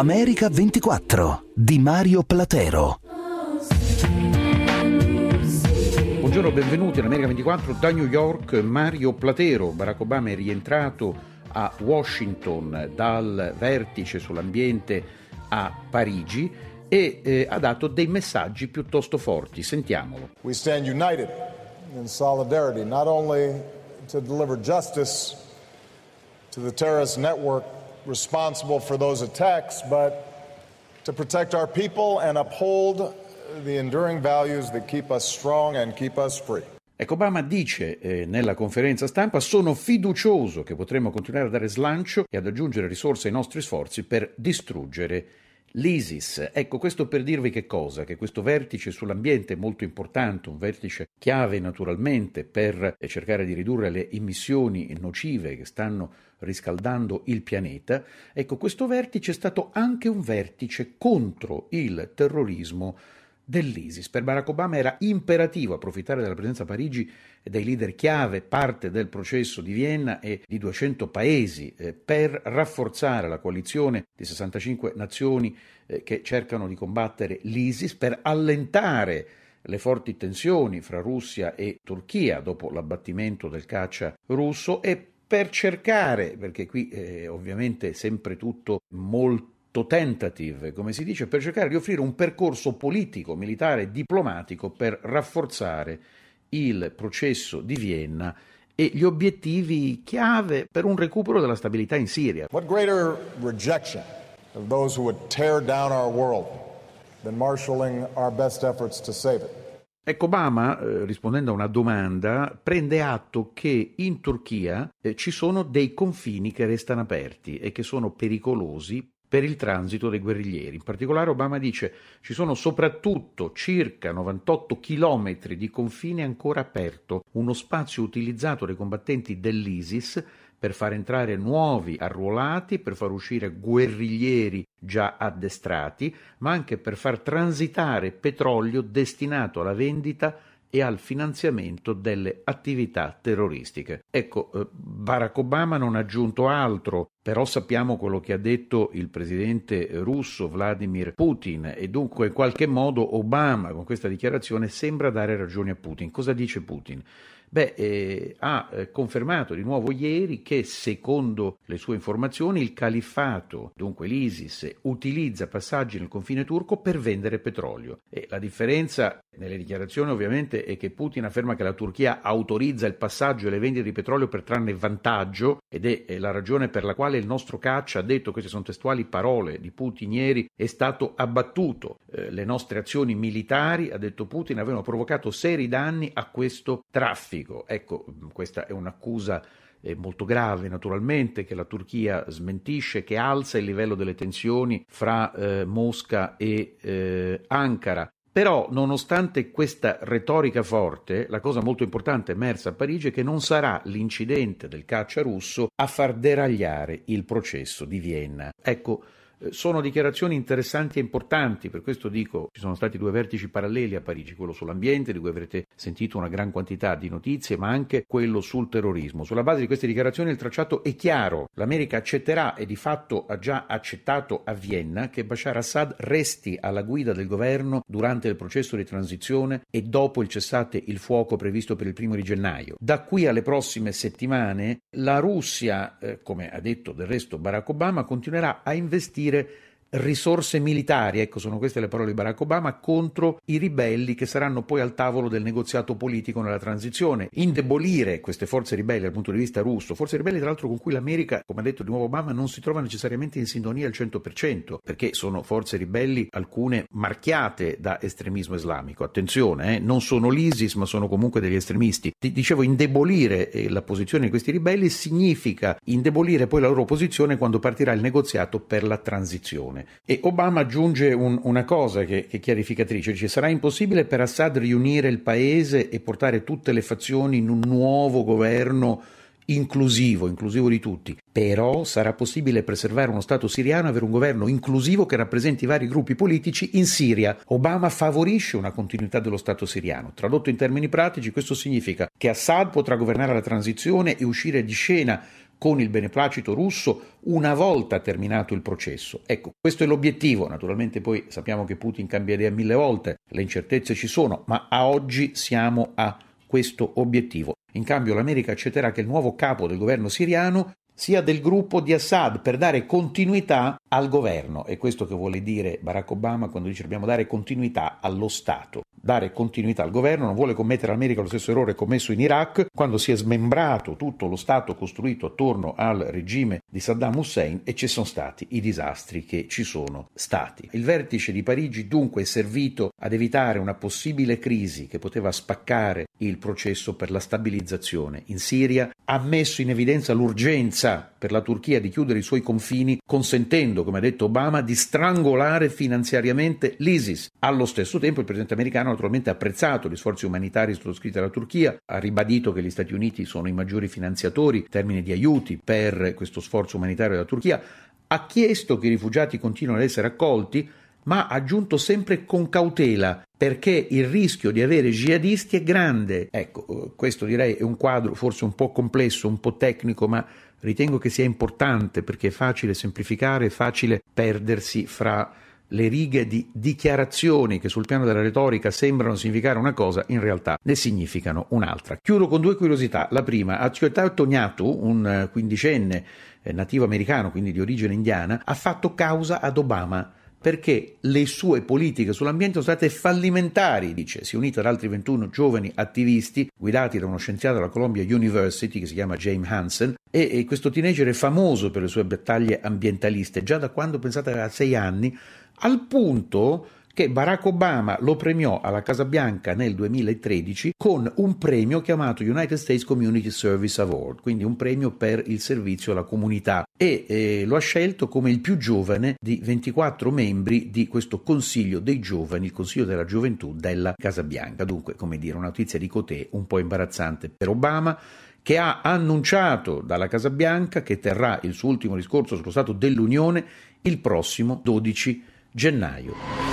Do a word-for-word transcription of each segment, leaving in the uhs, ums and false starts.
America ventiquattro di Mario Platero. Buongiorno, benvenuti all'America ventiquattro da New York. Mario Platero. Barack Obama è rientrato a Washington dal vertice sull'ambiente a Parigi e eh, ha dato dei messaggi piuttosto forti. Sentiamolo. We stand united in solidarity, not only to deliver justice to the terrorist network responsible for those attacks, but to protect our people and uphold the enduring values that keep us strong and keep us free. Ecco, Obama dice eh, nella conferenza stampa: sono fiducioso che potremo continuare a dare slancio e ad aggiungere risorse ai nostri sforzi per distruggere l'ISIS. Ecco, questo per dirvi che cosa? Che questo vertice sull'ambiente è molto importante, un vertice chiave naturalmente per cercare di ridurre le emissioni nocive che stanno riscaldando il pianeta. Ecco, questo vertice è stato anche un vertice contro il terrorismo dell'ISIS. Per Barack Obama era imperativo approfittare della presenza a Parigi e dei leader chiave, parte del processo di Vienna e di duecento paesi, eh, per rafforzare la coalizione di sessantacinque nazioni eh, che cercano di combattere l'ISIS, per allentare le forti tensioni fra Russia e Turchia dopo l'abbattimento del caccia russo e per cercare, perché qui eh, ovviamente è sempre tutto molto tentative, come si dice, per cercare di offrire un percorso politico, militare, diplomatico per rafforzare il processo di Vienna e gli obiettivi chiave per un recupero della stabilità in Siria. What greater rejection of those who would tear down our world than marshalling our best efforts to save it? Ecco, Obama, eh, rispondendo a una domanda, prende atto che in Turchia eh, ci sono dei confini che restano aperti e che sono pericolosi per il transito dei guerriglieri. In particolare Obama dice: ci sono soprattutto circa novantotto chilometri di confine ancora aperto, uno spazio utilizzato dai combattenti dell'ISIS per far entrare nuovi arruolati, per far uscire guerriglieri già addestrati, ma anche per far transitare petrolio destinato alla vendita e al finanziamento delle attività terroristiche. Ecco, eh, Barack Obama non ha aggiunto altro, però sappiamo quello che ha detto il presidente russo Vladimir Putin e dunque in qualche modo Obama con questa dichiarazione sembra dare ragione a Putin. Cosa dice Putin? Beh, eh, ha eh, confermato di nuovo ieri che secondo le sue informazioni il califfato, dunque l'ISIS, utilizza passaggi nel confine turco per vendere petrolio. E la differenza nelle dichiarazioni ovviamente è che Putin afferma che la Turchia autorizza il passaggio e le vendite di petrolio per trarne vantaggio ed è, è la ragione per la quale il nostro caccia, ha detto, queste sono testuali parole di Putin ieri, è stato abbattuto. Eh, le nostre azioni militari, ha detto Putin, avevano provocato seri danni a questo traffico. Ecco, questa è un'accusa eh, molto grave naturalmente, che la Turchia smentisce, che alza il livello delle tensioni fra eh, Mosca e eh, Ankara. Però, nonostante questa retorica forte, la cosa molto importante emersa a Parigi è che non sarà l'incidente del caccia russo a far deragliare il processo di Vienna. Ecco, sono dichiarazioni interessanti e importanti, per questo dico ci sono stati due vertici paralleli a Parigi, quello sull'ambiente di cui avrete sentito una gran quantità di notizie, ma anche quello sul terrorismo. Sulla base di queste dichiarazioni il tracciato è chiaro: l'America accetterà e di fatto ha già accettato a Vienna che Bashar Assad resti alla guida del governo durante il processo di transizione e dopo il cessate il fuoco previsto per il primo di gennaio. Da qui alle prossime settimane la Russia, eh, come ha detto del resto Barack Obama, continuerà a investire risorse militari, ecco, sono queste le parole di Barack Obama, contro i ribelli che saranno poi al tavolo del negoziato politico nella transizione. Indebolire queste forze ribelli dal punto di vista russo, forze ribelli tra l'altro con cui l'America, come ha detto di nuovo Obama, non si trova necessariamente in sintonia al cento per cento, perché sono forze ribelli alcune marchiate da estremismo islamico. Attenzione, eh, non sono l'ISIS, ma sono comunque degli estremisti. Ti dicevo, indebolire eh, la posizione di questi ribelli significa indebolire poi la loro posizione quando partirà il negoziato per la transizione. E Obama aggiunge un, una cosa che, che è chiarificatrice, dice: sarà impossibile per Assad riunire il paese e portare tutte le fazioni in un nuovo governo inclusivo, inclusivo di tutti, però sarà possibile preservare uno Stato siriano e avere un governo inclusivo che rappresenti i vari gruppi politici in Siria. Obama favorisce una continuità dello Stato siriano. Tradotto in termini pratici, questo significa che Assad potrà governare la transizione e uscire di scena con il beneplacito russo una volta terminato il processo. Ecco, questo è l'obiettivo. Naturalmente poi sappiamo che Putin cambia idea mille volte, le incertezze ci sono, ma a oggi siamo a questo obiettivo. In cambio l'America accetterà che il nuovo capo del governo siriano sia del gruppo di Assad per dare continuità al governo. È questo che vuole dire Barack Obama quando dice dobbiamo dare continuità allo Stato. Dare continuità al governo, non vuole commettere l'America lo stesso errore commesso in Iraq, quando si è smembrato tutto lo Stato costruito attorno al regime di Saddam Hussein e ci sono stati i disastri che ci sono stati. Il vertice di Parigi dunque è servito ad evitare una possibile crisi che poteva spaccare il processo per la stabilizzazione in Siria, ha messo in evidenza l'urgenza per la Turchia di chiudere i suoi confini, consentendo, come ha detto Obama, di strangolare finanziariamente l'ISIS. Allo stesso tempo il presidente americano naturalmente ha apprezzato gli sforzi umanitari sottoscritti dalla Turchia, ha ribadito che gli Stati Uniti sono i maggiori finanziatori in termini di aiuti per questo sforzo umanitario della Turchia, ha chiesto che i rifugiati continuino ad essere accolti, ma ha aggiunto sempre con cautela, perché il rischio di avere jihadisti è grande. Ecco, questo direi è un quadro forse un po' complesso, un po' tecnico, ma ritengo che sia importante perché è facile semplificare, è facile perdersi fra le righe di dichiarazioni che sul piano della retorica sembrano significare una cosa, in realtà ne significano un'altra. Chiudo con due curiosità. La prima, Aciotat Tognato, un quindicenne nativo americano, quindi di origine indiana, ha fatto causa ad Obama perché le sue politiche sull'ambiente sono state fallimentari, dice. Si è unito ad altri ventuno giovani attivisti guidati da uno scienziato della Columbia University che si chiama James Hansen e, e questo teenager è famoso per le sue battaglie ambientaliste già da quando, pensate, aveva sei anni, al punto che Barack Obama lo premiò alla Casa Bianca nel duemilatredici con un premio chiamato United States Community Service Award, quindi un premio per il servizio alla comunità, e eh, lo ha scelto come il più giovane di ventiquattro membri di questo Consiglio dei Giovani, il Consiglio della Gioventù della Casa Bianca. Dunque, come dire, una notizia di cotè un po' imbarazzante per Obama, che ha annunciato dalla Casa Bianca che terrà il suo ultimo discorso sullo Stato dell'Unione il prossimo dodici gennaio.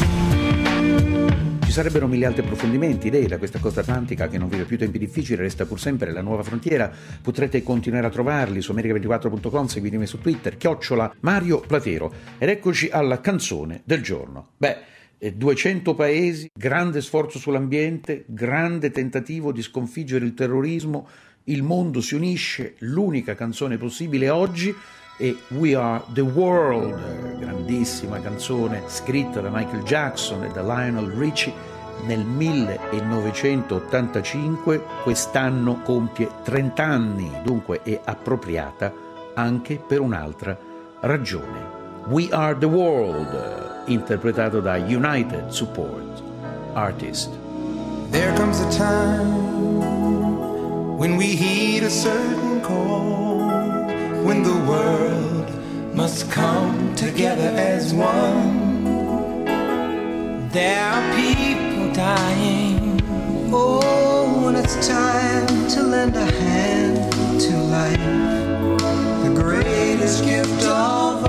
Ci sarebbero mille altri approfondimenti. Lei, da questa costa atlantica che non vive più tempi difficili, resta pur sempre la nuova frontiera. Potrete continuare a trovarli su america ventiquattro punto com, seguitemi su Twitter, chiocciola Mario Platero. Ed eccoci alla canzone del giorno. Beh, duecento paesi, grande sforzo sull'ambiente, grande tentativo di sconfiggere il terrorismo, il mondo si unisce, l'unica canzone possibile oggi è We Are the World, grandissima canzone scritta da Michael Jackson e da Lionel Richie nel millenovecentottantacinque, quest'anno compie trenta anni, dunque è appropriata anche per un'altra ragione. We Are the World, interpretato da United Support Artist. There comes a time when we heed a certain call, when the world must come together as one. There are people dying, oh, and it's time to lend a hand to life, the greatest gift of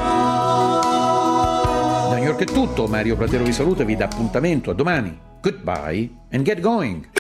all. Da New York è tutto, Mario Platero vi saluta e vi dà appuntamento a domani. Goodbye and get going!